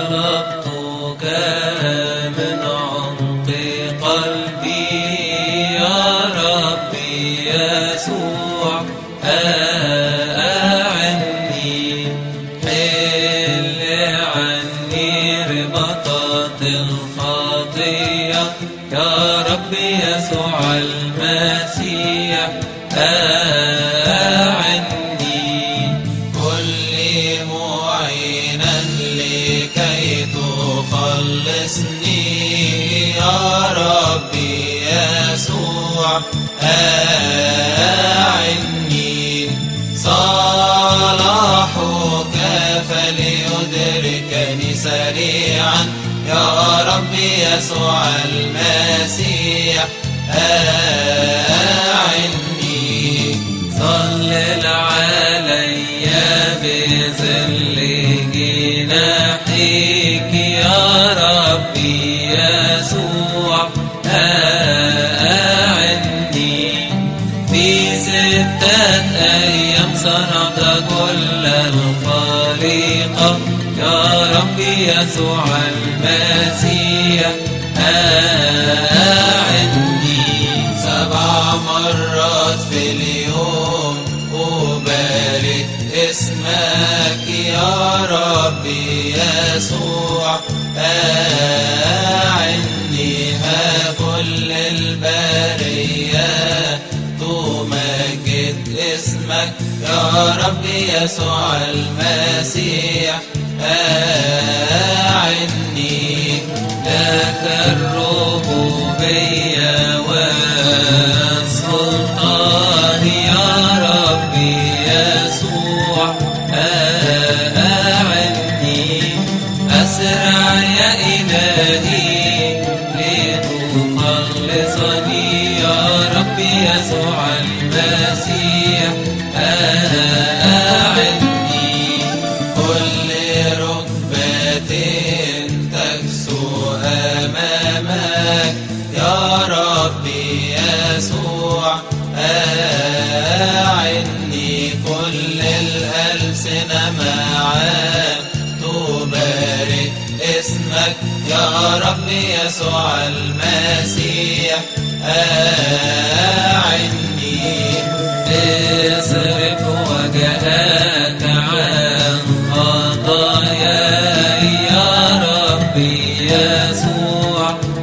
طلبتك من عمق قلبي يا ربي يسوع، أعني حل عني رباطات الخطية يا ربي يسوع المسيح، أعني كل معينا لكي تخلصني يا ربي يسوع، أعني صلاحك فليدركني سريعا يا ربي يسوع المسيح، أعني ظلل علي بظل جناحيك يا ربي يسوع، أعني في 6 أيام صنعت كل الخليقة يا ربي يسوع المسيح، أعني 7 مرات في اليوم أبارك اسمك يا ربي يسوع، أعني كل البرية تمجد اسمك يا ربي يسوع المسيح، أعني لك الربوبية والسلطان يا ربي يسوع، أعني أسرع يا إلهي لتخلصني يا ربي يسوع المسيح، أعني كل ركبة تكسو أمامك يا ربي يسوع، أعني كل الألسنة معا تبارك اسمك يا ربي يسوع المسيح، أعني اصرف وجهك عن خطاياي يا ربي يسوع،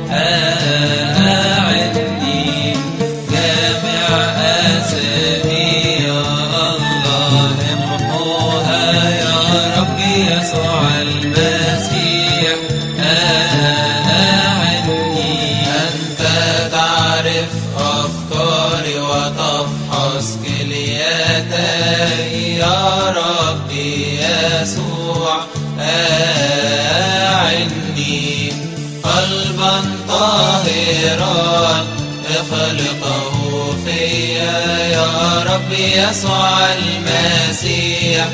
أعني جامع آثامي يا الله امحوها يا ربي يسوع المسيح، أعني أنت تعرف أفكاري وتفحص كلياتي يا ربي يسوع، أعني قلبا طاهرا اخلقه فيا يا ربي يسوع المسيح،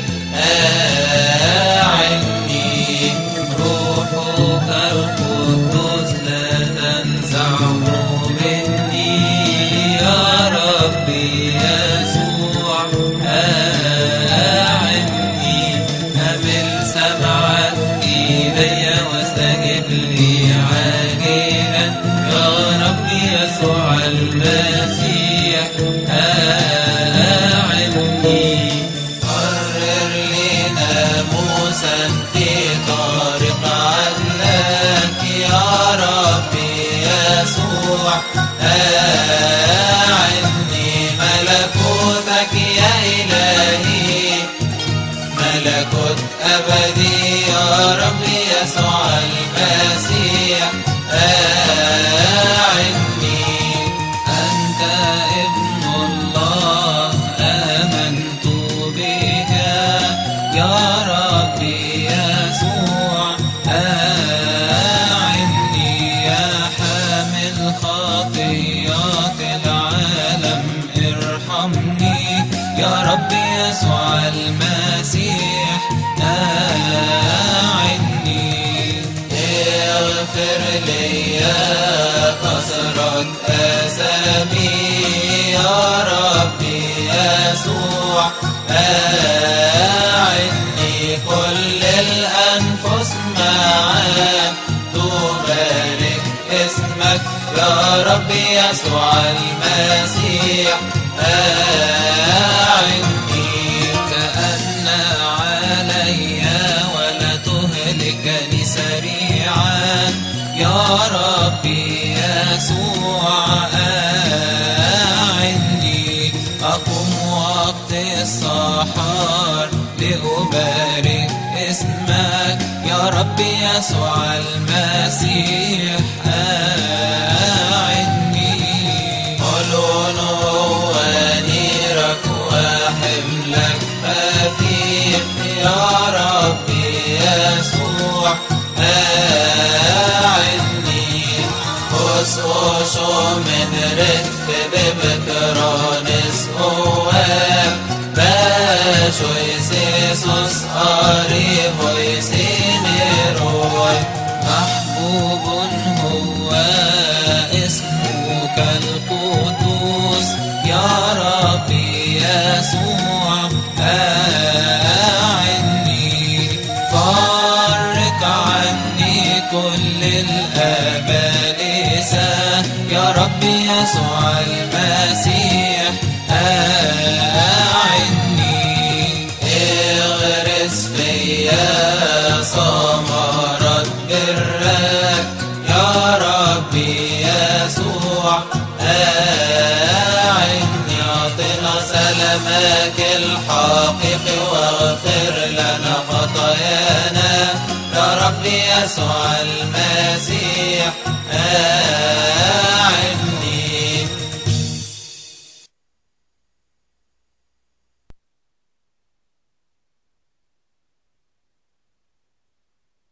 أعني روحك القدوس لا تنزعه مني يا ربي يسوع، أعني أمل سمعك إلي واستجب لي عاجلا يا ربي يسوع المسيح، أعني قرر لي ناموسا في طريق عدلك يا ربي يسوع، أعني ملكوتك يا إلهي ملكوت أبدي يا ربي يسوع المسيح، أعني أنت ابن الله آمنت بك يا ربي يسوع، أعني يا حامل خطيات العالم ارحمني يا ربي يسوع المسيح، أعني اغفر لي كثرة آثامي يا ربي يسوع، أعني كل الأنفس معا يا رب يسوع المسيح أعني. تأنى علي ولا تهلكني سريعا يا ربي يسوع أعني. أقوم وقت السحر لأبارك اسمك يا ربي يسوع المسيح أعني. قولون ونيرك وحملك خفيف يا ربي يسوع أعني. قصقصوا من رتف ببكرانس قوام باشو يسيسوس قريب ويسينيروي. محبوب هو اسمك القدوس يا ربي يسوع أعني. فرق عني كل الأبالسة يا ربي يسوع المسيح أعني. اغرس فيا ثمرة برك يا ربي يسوع أعني. أعطنا سلامك الحقيقي واغفر لنا خطايانا يا ربي يسوع المسيح